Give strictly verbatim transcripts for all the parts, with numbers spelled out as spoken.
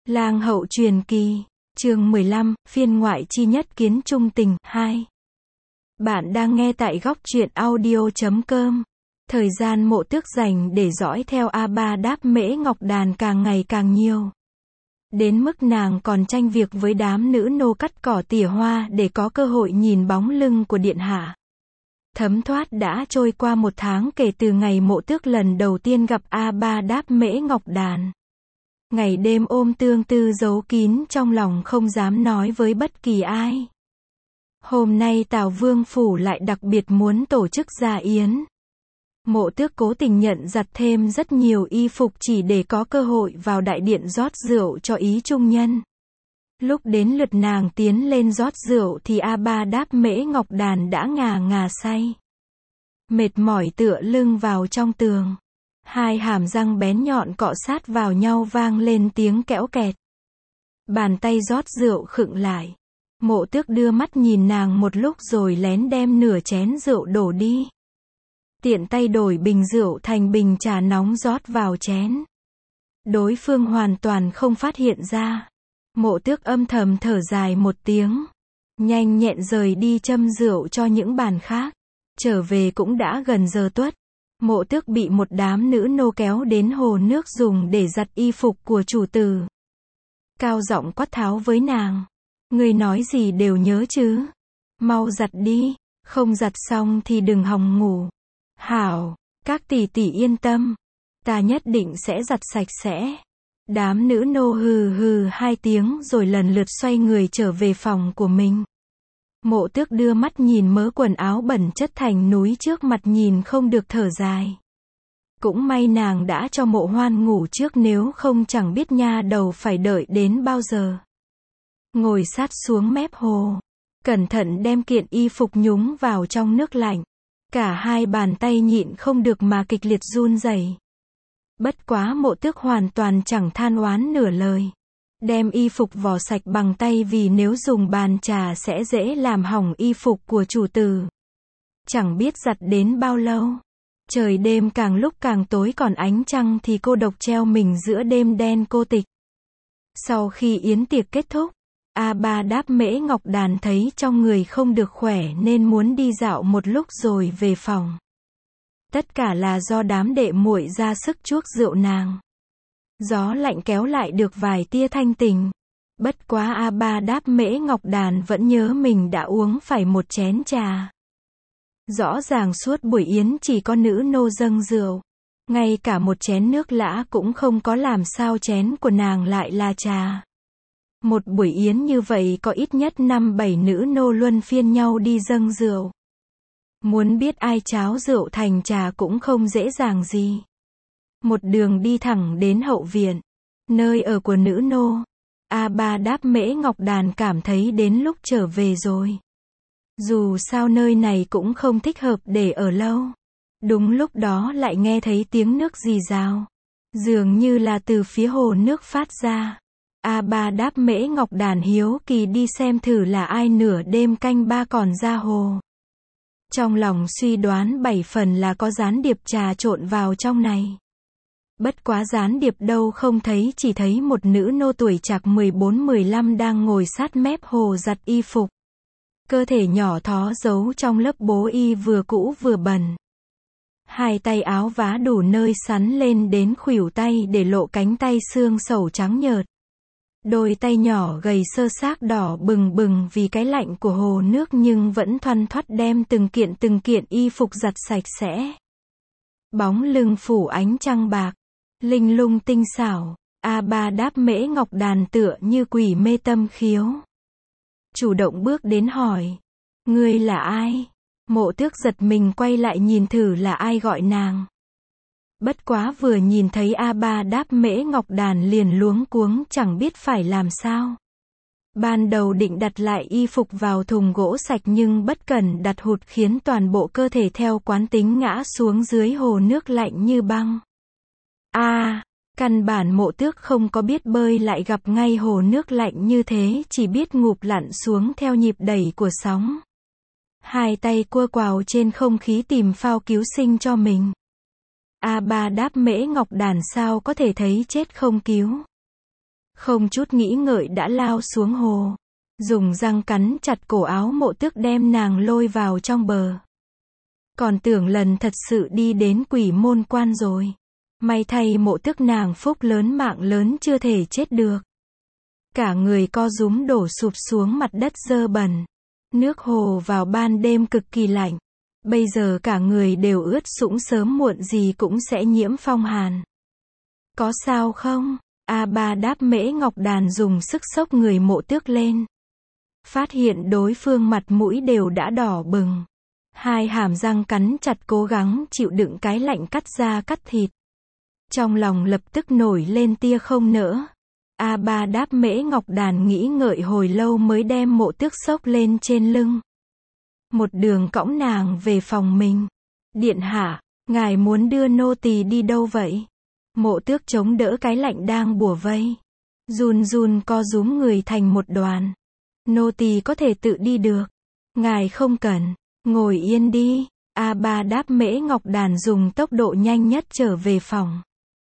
Lang hậu truyền kỳ, chương mười lăm, phiên ngoại chi nhất kiến trung tình, hai. Bạn đang nghe tại góc truyện audio chấm com. Thời gian Mộ Tước dành để dõi theo A Ba Đáp Mễ Ngọc Đàn càng ngày càng nhiều. Đến mức nàng còn tranh việc với đám nữ nô cắt cỏ tỉa hoa để có cơ hội nhìn bóng lưng của điện hạ. Thấm thoát đã trôi qua một tháng kể từ ngày Mộ Tước lần đầu tiên gặp A Ba Đáp Mễ Ngọc Đàn. Ngày đêm ôm tương tư giấu kín trong lòng không dám nói với bất kỳ ai. Hôm nay Tào Vương Phủ lại đặc biệt muốn tổ chức gia yến. Mộ Tước cố tình nhận giặt thêm rất nhiều y phục chỉ để có cơ hội vào đại điện rót rượu cho ý trung nhân. Lúc đến lượt nàng tiến lên rót rượu thì A Ba Đáp Mễ Ngọc Đàn đã ngà ngà say. Mệt mỏi tựa lưng vào trong tường. Hai hàm răng bén nhọn cọ sát vào nhau vang lên tiếng kẽo kẹt. Bàn tay rót rượu khựng lại. Mộ Tước đưa mắt nhìn nàng một lúc rồi lén đem nửa chén rượu đổ đi. Tiện tay đổi bình rượu thành bình trà nóng rót vào chén. Đối phương hoàn toàn không phát hiện ra. Mộ Tước âm thầm thở dài một tiếng. Nhanh nhẹn rời đi châm rượu cho những bàn khác. Trở về cũng đã gần giờ tuất. Mộ Tước bị một đám nữ nô kéo đến hồ nước dùng để giặt y phục của chủ tử. Cao giọng quát tháo với nàng. Ngươi nói gì đều nhớ chứ. Mau giặt đi, không giặt xong thì đừng hòng ngủ. Hảo, các tỷ tỷ yên tâm. Ta nhất định sẽ giặt sạch sẽ. Đám nữ nô hừ hừ hai tiếng rồi lần lượt xoay người trở về phòng của mình. Mộ Tước đưa mắt nhìn mớ quần áo bẩn chất thành núi trước mặt nhìn không được thở dài. Cũng may nàng đã cho Mộ Hoan ngủ trước nếu không chẳng biết nha đầu phải đợi đến bao giờ. Ngồi sát xuống mép hồ. Cẩn thận đem kiện y phục nhúng vào trong nước lạnh. Cả hai bàn tay nhịn không được mà kịch liệt run rẩy. Bất quá Mộ Tước hoàn toàn chẳng than oán nửa lời. Đem y phục vò sạch bằng tay vì nếu dùng bàn trà sẽ dễ làm hỏng y phục của chủ tử. Chẳng biết giặt đến bao lâu. Trời đêm càng lúc càng tối còn ánh trăng thì cô độc treo mình giữa đêm đen cô tịch. Sau khi yến tiệc kết thúc, A Ba Đáp Mễ Ngọc Đàn thấy trong người không được khỏe nên muốn đi dạo một lúc rồi về phòng. Tất cả là do đám đệ muội ra sức chuốc rượu nàng. Gió lạnh kéo lại được vài tia thanh tình. Bất quá A Ba Đáp Mễ Ngọc Đàn vẫn nhớ mình đã uống phải một chén trà. Rõ ràng suốt buổi yến chỉ có nữ nô dâng rượu. Ngay cả một chén nước lã cũng không có làm sao chén của nàng lại là trà. Một buổi yến như vậy có ít nhất năm bảy nữ nô luân phiên nhau đi dâng rượu. Muốn biết ai cháo rượu thành trà cũng không dễ dàng gì. Một đường đi thẳng đến hậu viện, nơi ở của nữ nô. A Ba Đáp Mễ Ngọc Đàn cảm thấy đến lúc trở về rồi. Dù sao nơi này cũng không thích hợp để ở lâu. Đúng lúc đó lại nghe thấy tiếng nước rì rào. Dường như là từ phía hồ nước phát ra. A Ba Đáp Mễ Ngọc Đàn hiếu kỳ đi xem thử là ai nửa đêm canh ba còn ra hồ. Trong lòng suy đoán bảy phần là có gián điệp trà trộn vào trong này. Bất quá gián điệp đâu không thấy, chỉ thấy một nữ nô tuổi trạc mười bốn mười lăm đang ngồi sát mép hồ giặt y phục. Cơ thể nhỏ thó giấu trong lớp bố y vừa cũ vừa bẩn. Hai tay áo vá đủ nơi sắn lên đến khuỷu tay để lộ cánh tay xương sẩu trắng nhợt. Đôi tay nhỏ gầy sơ xác đỏ bừng bừng vì cái lạnh của hồ nước nhưng vẫn thoăn thoắt đem từng kiện từng kiện y phục giặt sạch sẽ. Bóng lưng phủ ánh trăng bạc. Linh lung tinh xảo. A Ba Đáp Mễ Ngọc Đàn tựa như quỷ mê tâm khiếu. Chủ động bước đến hỏi. Ngươi là ai? Mộ Tước giật mình quay lại nhìn thử là ai gọi nàng. Bất quá vừa nhìn thấy A Ba Đáp Mễ Ngọc Đàn liền luống cuống chẳng biết phải làm sao. Ban đầu định đặt lại y phục vào thùng gỗ sạch nhưng bất cẩn đặt hụt khiến toàn bộ cơ thể theo quán tính ngã xuống dưới hồ nước lạnh như băng. A, à, căn bản Mộ Tước không có biết bơi lại gặp ngay hồ nước lạnh như thế, chỉ biết ngụp lặn xuống theo nhịp đẩy của sóng. Hai tay cua quào trên không khí tìm phao cứu sinh cho mình. A Ba Đáp Mễ Ngọc Đàn sao có thể thấy chết không cứu. Không chút nghĩ ngợi đã lao xuống hồ. Dùng răng cắn chặt cổ áo Mộ Tước đem nàng lôi vào trong bờ. Còn tưởng lần thật sự đi đến Quỷ Môn Quan rồi. May thay Mộ Tước nàng phúc lớn mạng lớn chưa thể chết được. Cả người co rúm đổ sụp xuống mặt đất dơ bẩn. Nước hồ vào ban đêm cực kỳ lạnh. Bây giờ cả người đều ướt sũng, sớm muộn gì cũng sẽ nhiễm phong hàn. Có sao không? A Ba Đáp Mễ Ngọc Đàn dùng sức xốc người Mộ Tước lên. Phát hiện đối phương mặt mũi đều đã đỏ bừng. Hai hàm răng cắn chặt cố gắng chịu đựng cái lạnh cắt da cắt thịt. Trong lòng lập tức nổi lên tia không nỡ. A Ba Đáp Mễ Ngọc Đàn nghĩ ngợi hồi lâu mới đem Mộ Tước xốc lên trên lưng. Một đường cõng nàng về phòng mình. Điện hạ, ngài muốn đưa nô tỳ đi đâu vậy? Mộ Tước chống đỡ cái lạnh đang bủa vây. Run run co rúm người thành một đoàn. Nô tỳ có thể tự đi được. Ngài không cần, ngồi yên đi. A Ba Đáp Mễ Ngọc Đàn dùng tốc độ nhanh nhất trở về phòng.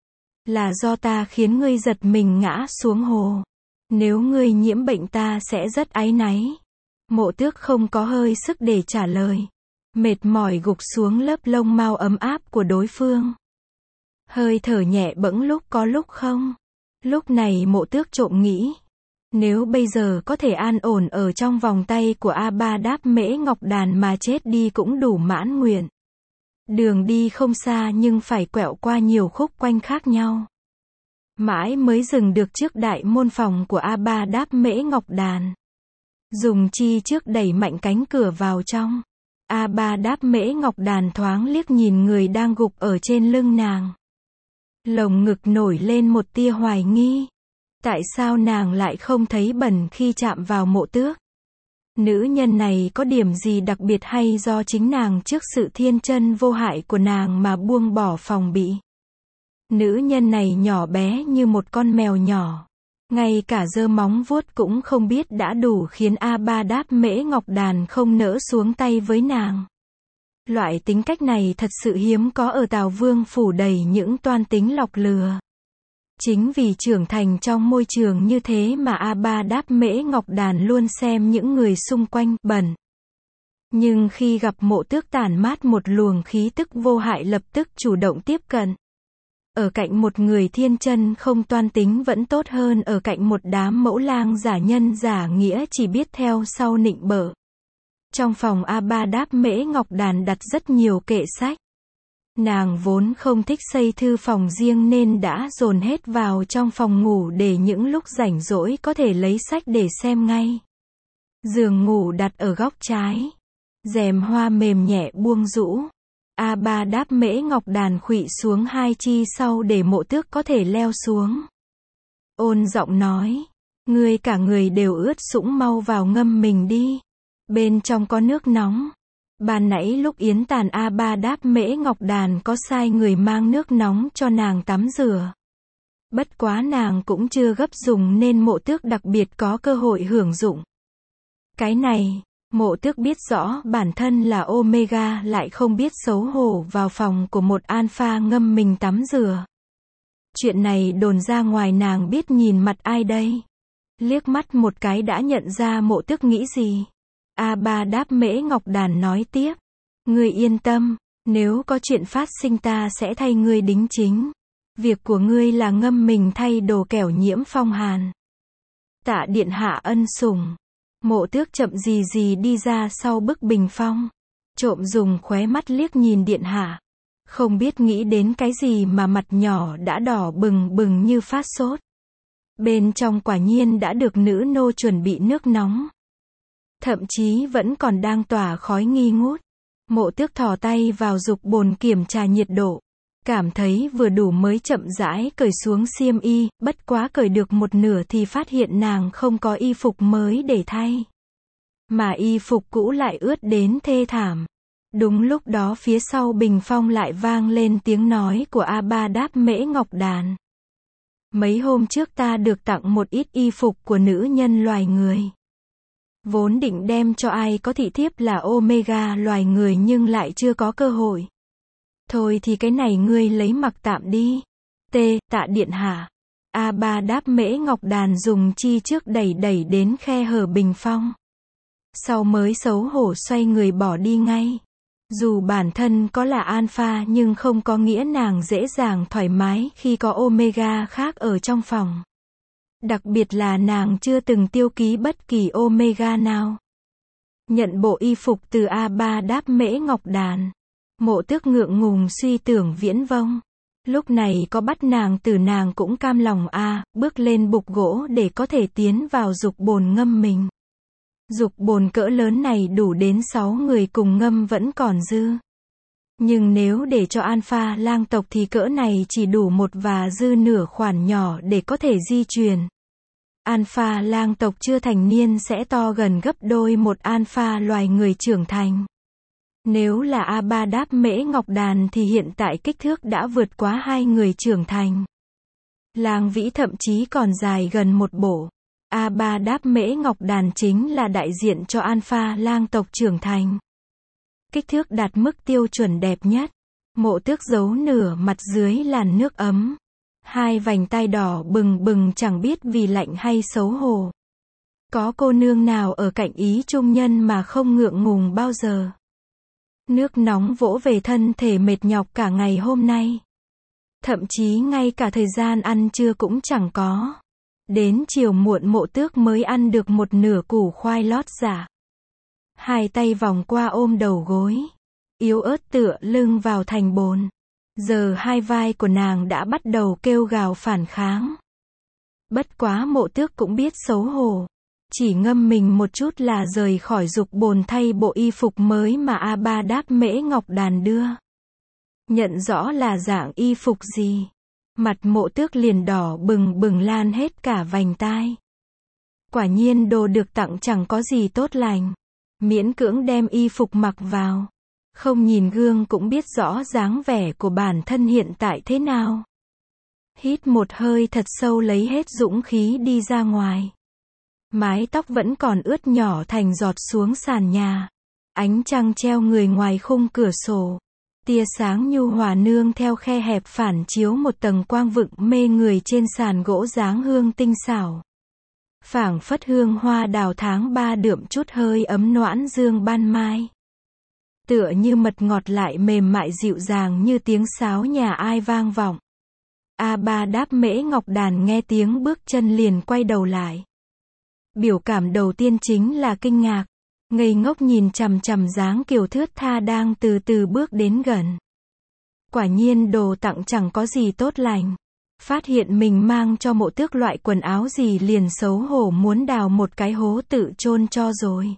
Là do ta khiến ngươi giật mình ngã xuống hồ. Nếu ngươi nhiễm bệnh ta sẽ rất áy náy. Mộ Tước không có hơi sức để trả lời. Mệt mỏi gục xuống lớp lông mau ấm áp của đối phương. Hơi thở nhẹ bẫng lúc có lúc không. Lúc này Mộ Tước trộm nghĩ. Nếu bây giờ có thể an ổn ở trong vòng tay của A Ba Đáp Mễ Ngọc Đàn mà chết đi cũng đủ mãn nguyện. Đường đi không xa nhưng phải quẹo qua nhiều khúc quanh khác nhau. Mãi mới dừng được trước đại môn phòng của A Ba Đáp Mễ Ngọc Đàn. Dùng chi trước đẩy mạnh cánh cửa vào trong. A Ba Đáp Mễ Ngọc Đàn thoáng liếc nhìn người đang gục ở trên lưng nàng. Lồng ngực nổi lên một tia hoài nghi. Tại sao nàng lại không thấy bẩn khi chạm vào Mộ Tước? Nữ nhân này có điểm gì đặc biệt hay do chính nàng trước sự thiên chân vô hại của nàng mà buông bỏ phòng bị? Nữ nhân này nhỏ bé như một con mèo nhỏ. Ngay cả giơ móng vuốt cũng không biết đã đủ khiến A Ba Đáp Mễ Ngọc Đàn không nỡ xuống tay với nàng. Loại tính cách này thật sự hiếm có ở Tào Vương phủ, đầy những toan tính lọc lừa. Chính vì trưởng thành trong môi trường như thế mà A Ba Đáp Mễ Ngọc Đàn luôn xem những người xung quanh bẩn. Nhưng khi gặp Mộ Tước tản mát một luồng khí tức vô hại lập tức chủ động tiếp cận. Ở cạnh một người thiên chân không toan tính vẫn tốt hơn ở cạnh một đám mẫu lang giả nhân giả nghĩa chỉ biết theo sau nịnh bợ. Trong phòng A Ba Đáp Mễ Ngọc Đàn đặt rất nhiều kệ sách. Nàng vốn không thích xây thư phòng riêng nên đã dồn hết vào trong phòng ngủ để những lúc rảnh rỗi có thể lấy sách để xem ngay. Giường ngủ đặt ở góc trái. Rèm hoa mềm nhẹ buông rũ. A Ba Đáp Mễ Ngọc Đàn khuỵu xuống hai chi sau để Mộ Tước có thể leo xuống. Ôn giọng nói. Ngươi cả người đều ướt sũng, mau vào ngâm mình đi. Bên trong có nước nóng. Ban nãy lúc yến tàn A Ba Đáp Mễ Ngọc Đàn có sai người mang nước nóng cho nàng tắm rửa. Bất quá nàng cũng chưa gấp dùng nên Mộ Tước đặc biệt có cơ hội hưởng dụng. Cái này, Mộ Tước biết rõ bản thân là Omega lại không biết xấu hổ vào phòng của một Alpha ngâm mình tắm rửa. Chuyện này đồn ra ngoài nàng biết nhìn mặt ai đây. Liếc mắt một cái đã nhận ra Mộ Tước nghĩ gì. A Ba Đáp Mễ Ngọc Đàn nói tiếp. Ngươi yên tâm, nếu có chuyện phát sinh ta sẽ thay ngươi đính chính. Việc của ngươi là ngâm mình thay đồ kẻo nhiễm phong hàn. Tạ điện hạ ân sủng. Mộ Tước chậm gì gì đi ra sau bức bình phong. Trộm dùng khóe mắt liếc nhìn điện hạ. Không biết nghĩ đến cái gì mà mặt nhỏ đã đỏ bừng bừng như phát sốt. Bên trong quả nhiên đã được nữ nô chuẩn bị nước nóng. Thậm chí vẫn còn đang tỏa khói nghi ngút. Mộ Tước thò tay vào dục bồn kiểm tra nhiệt độ. Cảm thấy vừa đủ mới chậm rãi cởi xuống xiêm y, bất quá cởi được một nửa thì phát hiện nàng không có y phục mới để thay. Mà y phục cũ lại ướt đến thê thảm. Đúng lúc đó phía sau bình phong lại vang lên tiếng nói của A Ba Đáp Mễ Ngọc Đàn. Mấy hôm trước ta được tặng một ít y phục của nữ nhân loài người. Vốn định đem cho ai có thị thiếp là Omega loài người nhưng lại chưa có cơ hội. Thôi thì cái này ngươi lấy mặc tạm đi. T, tạ điện hạ. A Ba Đáp Mễ Ngọc Đàn dùng chi trước đẩy đẩy đến khe hở bình phong. Sau mới xấu hổ xoay người bỏ đi ngay. Dù bản thân có là alpha nhưng không có nghĩa nàng dễ dàng thoải mái khi có omega khác ở trong phòng. Đặc biệt là nàng chưa từng tiêu ký bất kỳ omega nào. Nhận bộ y phục từ A Ba Đáp Mễ Ngọc Đàn. Mộ Tước ngượng ngùng suy tưởng viễn vông. Lúc này có bắt nàng từ nàng cũng cam lòng a, bước lên bục gỗ để có thể tiến vào dục bồn ngâm mình. Dục bồn cỡ lớn này đủ đến sáu người cùng ngâm vẫn còn dư. Nhưng nếu để cho alpha lang tộc thì cỡ này chỉ đủ một và dư nửa khoản nhỏ để có thể di truyền. Alpha lang tộc chưa thành niên sẽ to gần gấp đôi một alpha loài người trưởng thành. Nếu là A Ba Đáp Mễ Ngọc Đàn thì hiện tại kích thước đã vượt quá hai người trưởng thành. Lang vĩ thậm chí còn dài gần một bộ. A Ba Đáp Mễ Ngọc Đàn chính là đại diện cho alpha lang tộc trưởng thành. Kích thước đạt mức tiêu chuẩn đẹp nhất. Mộ Tước giấu nửa mặt dưới làn nước ấm. Hai vành tai đỏ bừng bừng chẳng biết vì lạnh hay xấu hổ. Có cô nương nào ở cạnh ý trung nhân mà không ngượng ngùng bao giờ. Nước nóng vỗ về thân thể mệt nhọc cả ngày hôm nay. Thậm chí ngay cả thời gian ăn trưa cũng chẳng có. Đến chiều muộn Mộ Tước mới ăn được một nửa củ khoai lót giả. Hai tay vòng qua ôm đầu gối. Yếu ớt tựa lưng vào thành bồn. Giờ hai vai của nàng đã bắt đầu kêu gào phản kháng. Bất quá Mộ Tước cũng biết xấu hổ. Chỉ ngâm mình một chút là rời khỏi dục bồn thay bộ y phục mới mà A Ba Đáp Mễ Ngọc Đàn đưa. Nhận rõ là dạng y phục gì. Mặt Mộ Tước liền đỏ bừng bừng lan hết cả vành tai. Quả nhiên đồ được tặng chẳng có gì tốt lành. Miễn cưỡng đem y phục mặc vào. Không nhìn gương cũng biết rõ dáng vẻ của bản thân hiện tại thế nào. Hít một hơi thật sâu lấy hết dũng khí đi ra ngoài. Mái tóc vẫn còn ướt nhỏ thành giọt xuống sàn nhà. Ánh trăng treo người ngoài khung cửa sổ. Tia sáng nhu hòa nương theo khe hẹp phản chiếu một tầng quang vựng mê người trên sàn gỗ dáng hương tinh xảo. Phảng phất hương hoa đào tháng ba đượm chút hơi ấm noãn dương ban mai. Tựa như mật ngọt lại mềm mại dịu dàng như tiếng sáo nhà ai vang vọng. A Ba Đáp Mễ Ngọc Đàn nghe tiếng bước chân liền quay đầu lại. Biểu cảm đầu tiên chính là kinh ngạc. Ngây ngốc nhìn chằm chằm dáng kiều thướt tha đang từ từ bước đến gần. Quả nhiên đồ tặng chẳng có gì tốt lành. Phát hiện mình mang cho Mộ Tước loại quần áo gì liền xấu hổ muốn đào một cái hố tự chôn cho rồi.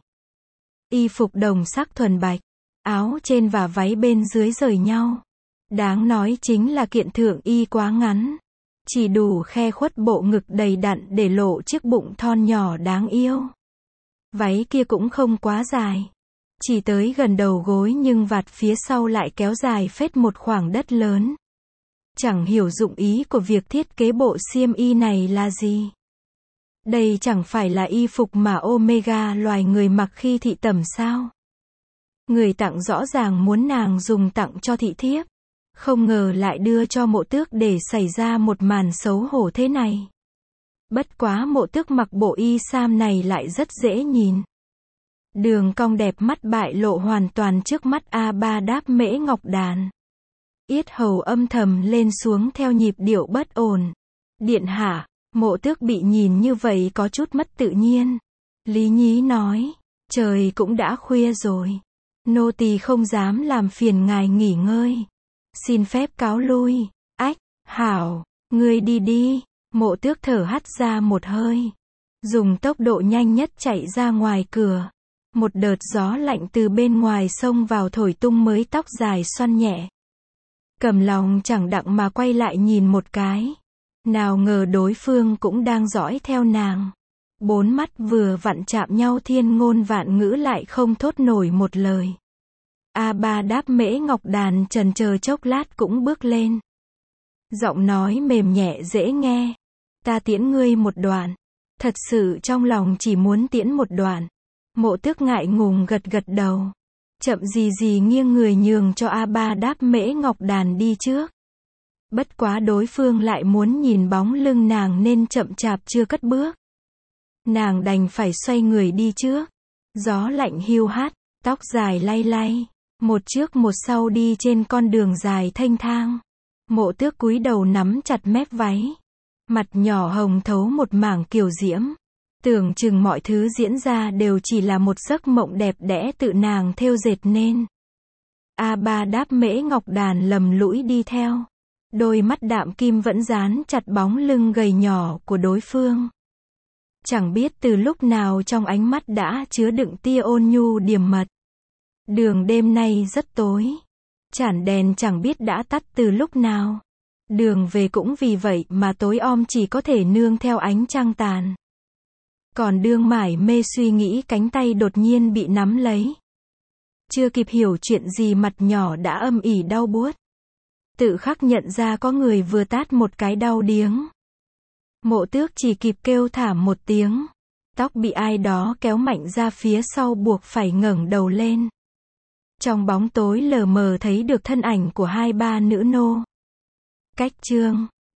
Y phục đồng sắc thuần bạch. Áo trên và váy bên dưới rời nhau. Đáng nói chính là kiện thượng y quá ngắn. Chỉ đủ khe khuất bộ ngực đầy đặn để lộ chiếc bụng thon nhỏ đáng yêu. Váy kia cũng không quá dài. Chỉ tới gần đầu gối nhưng vạt phía sau lại kéo dài phết một khoảng đất lớn. Chẳng hiểu dụng ý của việc thiết kế bộ xiêm y này là gì. Đây chẳng phải là y phục mà Omega loài người mặc khi thị tẩm sao. Người tặng rõ ràng muốn nàng dùng tặng cho thị thiếp. Không ngờ lại đưa cho Mộ Tước để xảy ra một màn xấu hổ thế này. Bất quá Mộ Tước mặc bộ y sam này lại rất dễ nhìn. Đường cong đẹp mắt bại lộ hoàn toàn trước mắt A Ba Đáp Mễ Ngọc Đàn. Yết hầu âm thầm lên xuống theo nhịp điệu bất ổn. Điện hạ, Mộ Tước bị nhìn như vậy có chút mất tự nhiên. Lý nhí nói, trời cũng đã khuya rồi. Nô tỳ không dám làm phiền ngài nghỉ ngơi. Xin phép cáo lui. Ách, hảo, ngươi đi đi. Mộ Tước thở hắt ra một hơi. Dùng tốc độ nhanh nhất chạy ra ngoài cửa. Một đợt gió lạnh từ bên ngoài xông vào thổi tung mới tóc dài xoăn nhẹ. Cầm lòng chẳng đặng mà quay lại nhìn một cái. Nào ngờ đối phương cũng đang dõi theo nàng. Bốn mắt vừa vặn chạm nhau thiên ngôn vạn ngữ lại không thốt nổi một lời. A Ba Đáp Mễ Ngọc Đàn chần chờ chốc lát cũng bước lên. Giọng nói mềm nhẹ dễ nghe. Ta tiễn ngươi một đoạn. Thật sự trong lòng chỉ muốn tiễn một đoạn. Mộ Tước ngại ngùng gật gật đầu. Chậm gì gì nghiêng người nhường cho A Ba Đáp Mễ Ngọc Đàn đi trước. Bất quá đối phương lại muốn nhìn bóng lưng nàng nên chậm chạp chưa cất bước. Nàng đành phải xoay người đi trước. Gió lạnh hiu hắt, tóc dài lay lay, một trước một sau đi trên con đường dài thênh thang. Mộ Tước cúi đầu nắm chặt mép váy, mặt nhỏ hồng thấu một mảng kiều diễm. Tưởng chừng mọi thứ diễn ra đều chỉ là một giấc mộng đẹp đẽ tự nàng thêu dệt nên. A Ba đáp mễ ngọc đàn lầm lũi đi theo. Đôi mắt đạm kim vẫn dán chặt bóng lưng gầy nhỏ của đối phương. Chẳng biết từ lúc nào trong ánh mắt đã chứa đựng tia ôn nhu điềm mật. Đường đêm nay rất tối. Chản đèn chẳng biết đã tắt từ lúc nào. Đường về cũng vì vậy mà tối om chỉ có thể nương theo ánh trăng tàn. Còn đương mải mê suy nghĩ, cánh tay đột nhiên bị nắm lấy. Chưa kịp hiểu chuyện gì mặt nhỏ đã âm ỉ đau buốt. Tự khắc nhận ra có người vừa tát một cái đau điếng. Mộ Tước chỉ kịp kêu thảm một tiếng. Tóc bị ai đó kéo mạnh ra phía sau buộc phải ngẩng đầu lên. Trong bóng tối lờ mờ thấy được thân ảnh của hai ba nữ nô. Cách chương